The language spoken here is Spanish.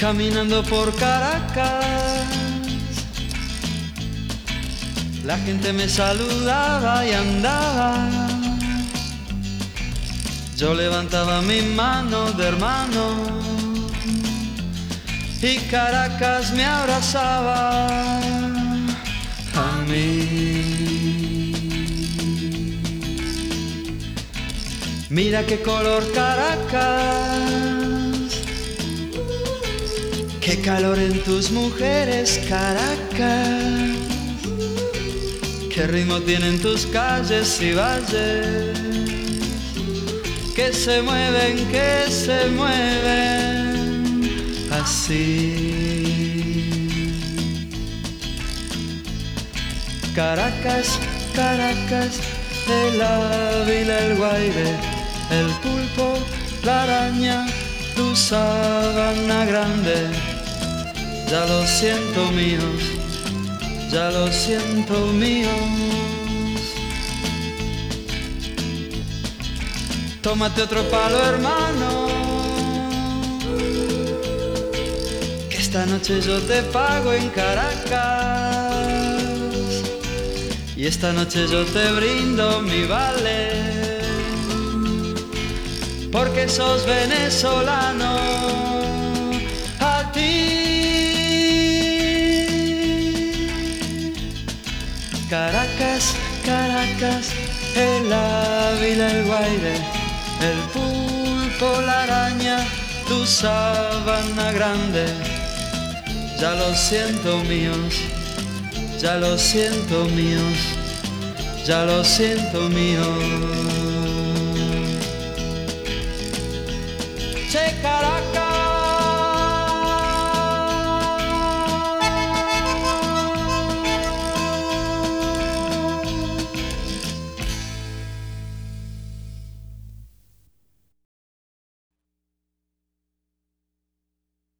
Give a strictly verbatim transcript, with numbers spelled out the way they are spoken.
Caminando por Caracas, la gente me saludaba y andaba. Yo levantaba mi mano de hermano y Caracas me abrazaba a mí. Mira qué color Caracas, qué calor en tus mujeres, Caracas. Qué ritmo tienen tus calles y valles, que se mueven, que se mueven así. Caracas, Caracas, el Ávila, el Guaire, el pulpo, la araña, tu Sabana Grande. Ya lo siento míos, ya lo siento míos. Tómate otro palo, hermano, que esta noche yo te pago en Caracas, y esta noche yo te brindo mi vale, porque sos venezolano. A ti Caracas, Caracas, el Ávila, el Guaire, el pulpo, la araña, tu Sabana Grande. Ya lo siento míos, ya lo siento míos, ya lo siento míos. Che, Caracas.